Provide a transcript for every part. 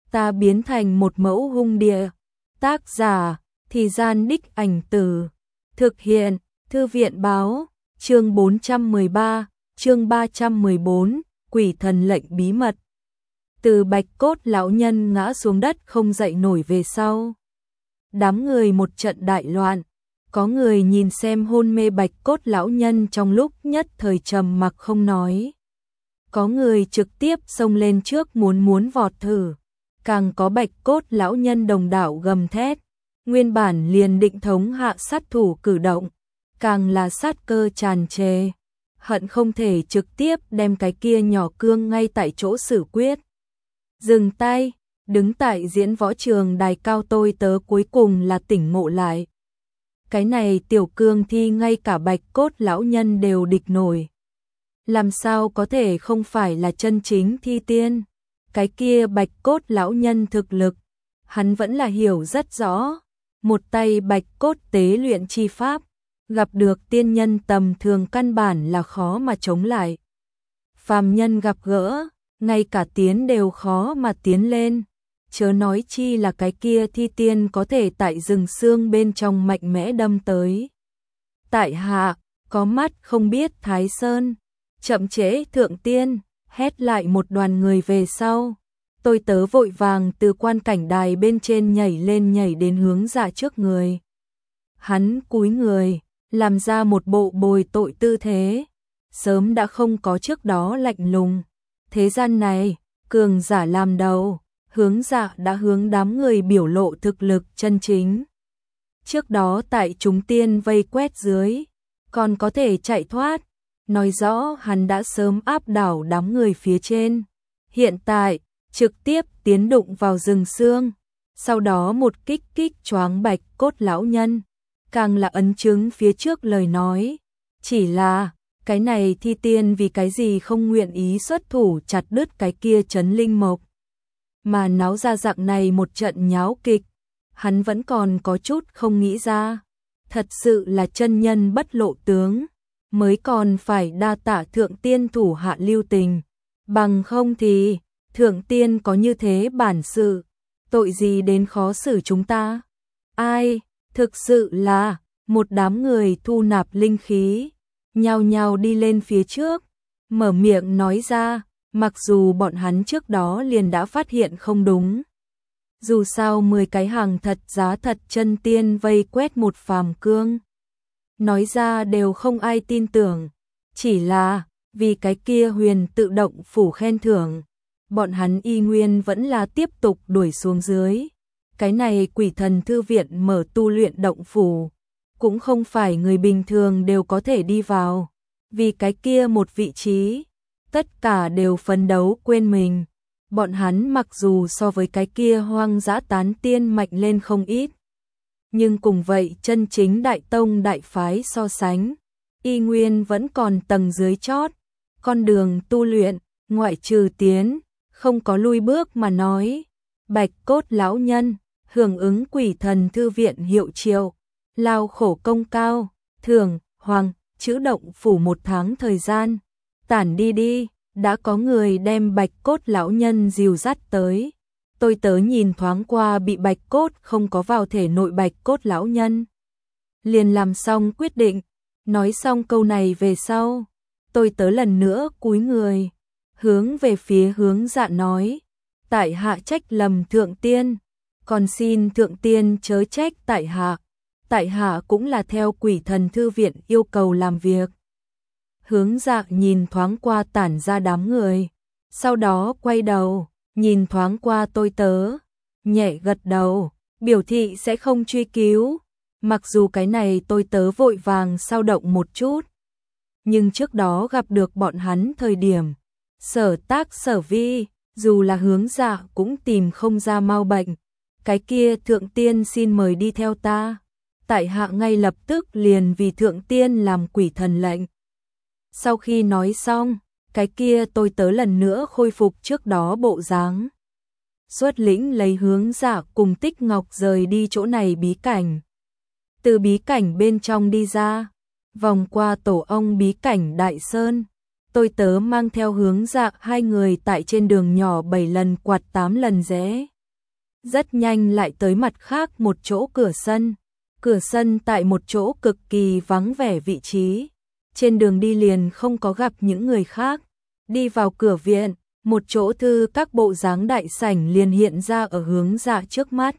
ta biến thành một mẫu hung địa. Tác giả, Thì Gian Đích Ảnh Từ. Thực hiện, Thư viện báo, chương 413, chương 314, Quỷ thần lệnh bí mật. Từ Bạch Cốt lão nhân ngã xuống đất không dậy nổi về sau. Đám người một trận đại loạn, có người nhìn xem hôn mê Bạch Cốt lão nhân trong lúc nhất thời trầm mặc không nói. Có người trực tiếp xông lên trước muốn vọt thử, càng có Bạch Cốt lão nhân đồng đảo gầm thét, nguyên bản liền định thống hạ sát thủ cử động, càng là sát cơ tràn trề, hận không thể trực tiếp đem cái kia nhỏ cương ngay tại chỗ xử quyết. Dừng tay, đứng tại diễn võ trường đài cao tôi tớ cuối cùng là tỉnh ngộ lại. Cái này tiểu cương thi ngay cả Bạch Cốt lão nhân đều địch nổi. Làm sao có thể không phải là chân chính thi tiên? Cái kia Bạch Cốt lão nhân thực lực, hắn vẫn là hiểu rất rõ. Một tay Bạch Cốt tế luyện chi pháp, gặp được tiên nhân tầm thường căn bản là khó mà chống lại. Phàm nhân gặp gỡ, ngay cả tiến đều khó mà tiến lên, chớ nói chi là cái kia thi tiên có thể tại rừng xương bên trong mạnh mẽ đâm tới. Tại hạ, có mắt không biết Thái Sơn, chậm trễ thượng tiên, hét lại một đoàn người về sau. Tôi tớ vội vàng từ quan cảnh đài bên trên nhảy đến hướng Dạ trước người. Hắn cúi người, làm ra một bộ bồi tội tư thế, sớm đã không có trước đó lạnh lùng. Thế gian này, cường giả làm đầu, hướng Dạ đã hướng đám người biểu lộ thực lực chân chính. Trước đó tại chúng tiên vây quét dưới, còn có thể chạy thoát, nói rõ hắn đã sớm áp đảo đám người phía trên. Hiện tại, trực tiếp tiến đụng vào rừng xương, sau đó một kích choáng Bạch Cốt lão nhân, càng là ấn chứng phía trước lời nói. Chỉ là, cái này thi tiên vì cái gì không nguyện ý xuất thủ chặt đứt cái kia trấn linh mộc, mà náo ra dạng này một trận nháo kịch, hắn vẫn còn có chút không nghĩ ra. Thật sự là chân nhân bất lộ tướng, mới còn phải đa tạ thượng tiên thủ hạ lưu tình, bằng không thì thượng tiên có như thế bản sự, tội gì đến khó xử chúng ta. Ai, thực sự là, một đám người thu nạp linh khí, nhao nhao đi lên phía trước, mở miệng nói ra, mặc dù bọn hắn trước đó liền đã phát hiện không đúng. Dù sao 10 cái hàng thật giá thật chân tiên vây quét một phàm cương, nói ra đều không ai tin tưởng, chỉ là vì cái kia huyền tự động phủ khen thưởng, bọn hắn y nguyên vẫn là tiếp tục đuổi xuống dưới. Cái này Quỷ Thần Thư Viện mở tu luyện động phủ, cũng không phải người bình thường đều có thể đi vào, vì cái kia một vị trí, tất cả đều phấn đấu quên mình. Bọn hắn mặc dù so với cái kia hoang dã tán tiên mạnh lên không ít, nhưng cùng vậy chân chính đại tông đại phái so sánh, y nguyên vẫn còn tầng dưới chót, con đường tu luyện, ngoại trừ tiến, không có lui bước mà nói. Bạch Cốt lão nhân, hưởng ứng Quỷ Thần Thư Viện hiệu triệu, lao khổ công cao, thưởng, hoàng, chữ động phủ 1 tháng thời gian, tản đi, đã có người đem Bạch Cốt lão nhân dìu dắt tới. Tôi tớ nhìn thoáng qua bị Bạch Cốt không có vào thể nội Bạch Cốt lão nhân, liền làm xong quyết định. Nói xong câu này về sau, tôi tớ lần nữa cúi người, hướng về phía hướng Dạ nói, tại hạ trách lầm thượng tiên, còn xin thượng tiên chớ trách tại hạ cũng là theo Quỷ Thần Thư Viện yêu cầu làm việc. Hướng Dạ nhìn thoáng qua tản ra đám người, sau đó quay đầu, nhìn thoáng qua tôi tớ, nhẹ gật đầu, biểu thị sẽ không truy cứu. Mặc dù cái này tôi tớ vội vàng sao động một chút, nhưng trước đó gặp được bọn hắn thời điểm, sở tác sở vi, dù là hướng Dạ cũng tìm không ra mau bệnh. Cái kia thượng tiên xin mời đi theo ta, tại hạ ngay lập tức liền vì thượng tiên làm quỷ thần lệnh. Sau khi nói xong, cái kia tôi tớ lần nữa khôi phục trước đó bộ dáng, xuất lĩnh lấy hướng Dạ cùng Tích Ngọc rời đi chỗ này bí cảnh. Từ bí cảnh bên trong đi ra, vòng qua tổ ong bí cảnh Đại Sơn, tôi tớ mang theo hướng Dạ 2 người tại trên đường nhỏ 7 lần quạt 8 lần rẽ. rất nhanh lại tới mặt khác một chỗ cửa sân. Cửa sân tại một chỗ cực kỳ vắng vẻ vị trí. Trên đường đi liền không có gặp những người khác. Đi vào cửa viện, một chỗ thư các bộ dáng đại sảnh liền hiện ra ở hướng Dạ trước mắt.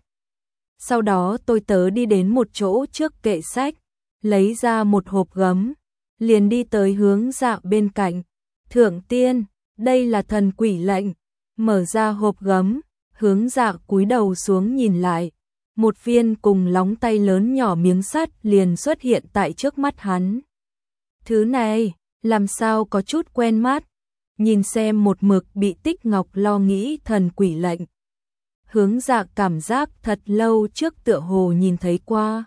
Sau đó tôi tớ đi đến một chỗ trước kệ sách, lấy ra một hộp gấm, liền đi tới hướng Dạ bên cạnh. Thượng tiên, đây là thần quỷ lệnh. Mở ra hộp gấm, hướng Dạ cúi đầu xuống nhìn lại. Một viên cùng lóng tay lớn nhỏ miếng sắt liền xuất hiện tại trước mắt hắn. Thứ này, làm sao có chút quen mắt. Nhìn xem một mực bị Tích Ngọc lo nghĩ thần quỷ lệnh. Hướng Dạ cảm giác thật lâu trước tựa hồ nhìn thấy qua.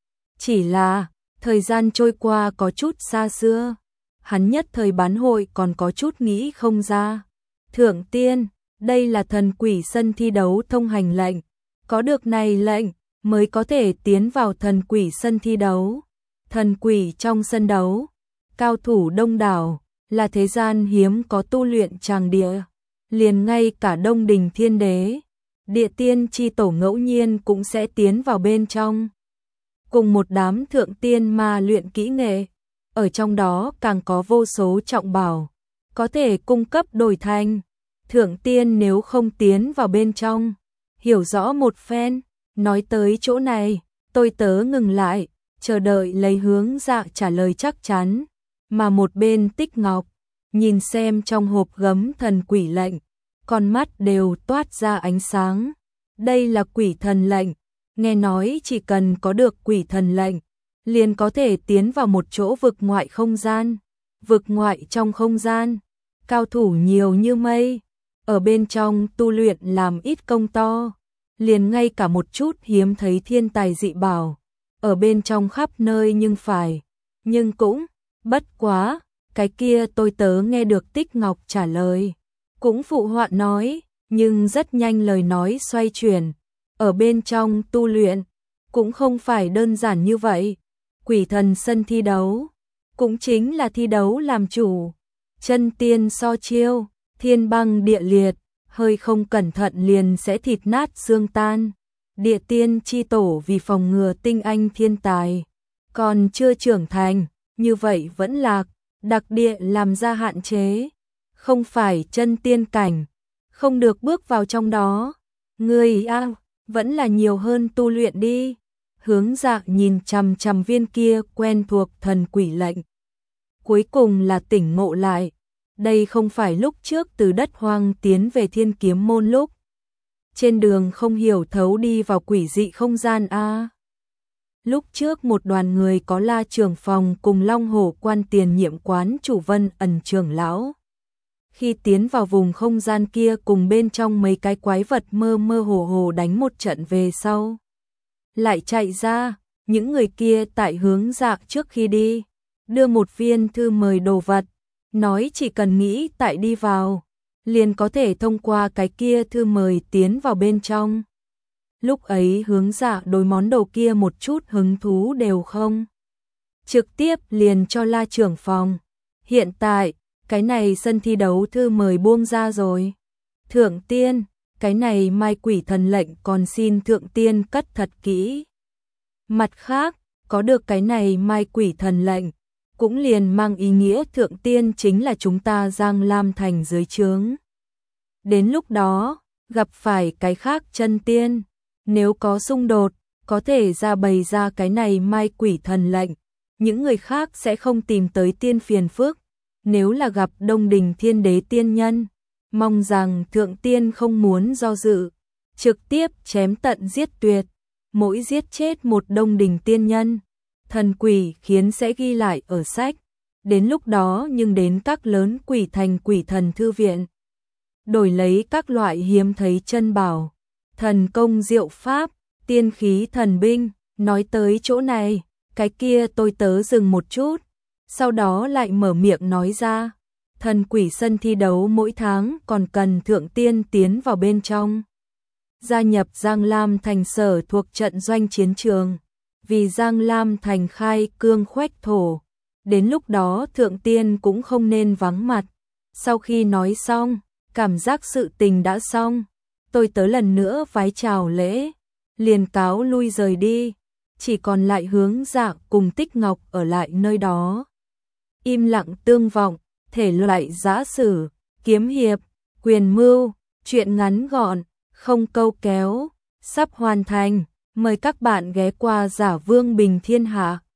Chỉ là, thời gian trôi qua có chút xa xưa. Hắn nhất thời bán hội còn có chút nghĩ không ra. Thượng tiên, đây là thần quỷ sân thi đấu thông hành lệnh. Có được này lệnh, mới có thể tiến vào thần quỷ sân thi đấu. Thần quỷ trong sân đấu, cao thủ đông đảo, là thế gian hiếm có tu luyện tràng địa. Liền ngay cả Đông Đình Thiên Đế, Địa Tiên chi tổ ngẫu nhiên cũng sẽ tiến vào bên trong. Cùng một đám thượng tiên ma luyện kỹ nghệ, ở trong đó càng có vô số trọng bảo, có thể cung cấp đổi thành. Thượng tiên nếu không tiến vào bên trong, hiểu rõ một phen, nói tới chỗ này, tôi tớ ngừng lại, chờ đợi lấy hướng Dạ trả lời chắc chắn, mà một bên Tích Ngọc, nhìn xem trong hộp gấm thần quỷ lệnh, con mắt đều toát ra ánh sáng. Đây là quỷ thần lệnh, nghe nói chỉ cần có được quỷ thần lệnh, liền có thể tiến vào một chỗ vực ngoại không gian. Vực ngoại trong không gian, cao thủ nhiều như mây, ở bên trong tu luyện làm ít công to, liền ngay cả một chút hiếm thấy thiên tài dị bảo, ở bên trong khắp nơi nhưng cũng, bất quá, cái kia tôi tớ nghe được Tích Ngọc trả lời, cũng phụ họa nói, nhưng rất nhanh lời nói xoay chuyển, ở bên trong tu luyện, cũng không phải đơn giản như vậy. Quỷ thần sân thi đấu, cũng chính là thi đấu làm chủ, chân tiên so chiêu, thiên băng địa liệt, hơi không cẩn thận liền sẽ thịt nát xương tan. Địa tiên chi tổ vì phòng ngừa tinh anh thiên tài, còn chưa trưởng thành, như vậy vẫn lạc, đặc địa làm ra hạn chế, không phải chân tiên cảnh, không được bước vào trong đó. Ngươi vẫn là nhiều hơn tu luyện đi. Hướng Dạ nhìn chằm chằm viên kia quen thuộc thần quỷ lệnh. Cuối cùng là tỉnh ngộ lại, đây không phải lúc trước từ đất hoang tiến về Thiên Kiếm môn lúc. Trên đường không hiểu thấu đi vào quỷ dị không gian a. Lúc trước một đoàn người có La trưởng phòng cùng Long Hổ quan tiền nhiệm quán chủ Vân Ẩn trưởng lão. Khi tiến vào vùng không gian kia cùng bên trong mấy cái quái vật mơ mơ hồ hồ đánh một trận về sau, lại chạy ra, những người kia tại hướng Dạ trước khi đi, đưa một viên thư mời đồ vật, nói chỉ cần nghĩ tại đi vào, liền có thể thông qua cái kia thư mời tiến vào bên trong. Lúc ấy hướng Dạ đối món đồ kia một chút hứng thú đều không. Trực tiếp liền cho La trưởng phòng. Hiện tại, cái này sân thi đấu thư mời buông ra rồi. Thượng tiên, cái này mai quỷ thần lệnh còn xin thượng tiên cất thật kỹ. Mặt khác, có được cái này mai quỷ thần lệnh, cũng liền mang ý nghĩa thượng tiên chính là chúng ta Giang Lam thành dưới trướng. Đến lúc đó, gặp phải cái khác chân tiên, nếu có xung đột, có thể ra bày ra cái này mai quỷ thần lệnh, những người khác sẽ không tìm tới tiên phiền phức. Nếu là gặp Đông Đình Thiên Đế tiên nhân, mong rằng thượng tiên không muốn do dự, trực tiếp chém tận giết tuyệt, mỗi giết chết một Đông Đình tiên nhân, thần quỷ khiến sẽ ghi lại ở sách. Đến lúc đó nhưng đến các lớn quỷ thành quỷ thần thư viện, đổi lấy các loại hiếm thấy chân bảo, thần công diệu pháp, tiên khí thần binh. Nói tới chỗ này, cái kia tôi tớ dừng một chút, sau đó lại mở miệng nói ra, thần quỷ sân thi đấu mỗi tháng còn cần thượng tiên tiến vào bên trong, gia nhập Giang Lam thành sở thuộc trận doanh chiến trường, vì Giang Lam thành khai cương khoách thổ, đến lúc đó thượng tiên cũng không nên vắng mặt. Sau khi nói xong, cảm giác sự tình đã xong, tôi tớ lần nữa vái chào lễ, liền cáo lui rời đi, chỉ còn lại Hướng Dạ cùng Tích Ngọc ở lại nơi đó. Im lặng tương vọng, thể loại giã sử, kiếm hiệp, quyền mưu, truyện ngắn gọn, không câu kéo, sắp hoàn thành. Mời các bạn ghé qua Giả Vương Bình Thiên Hạ.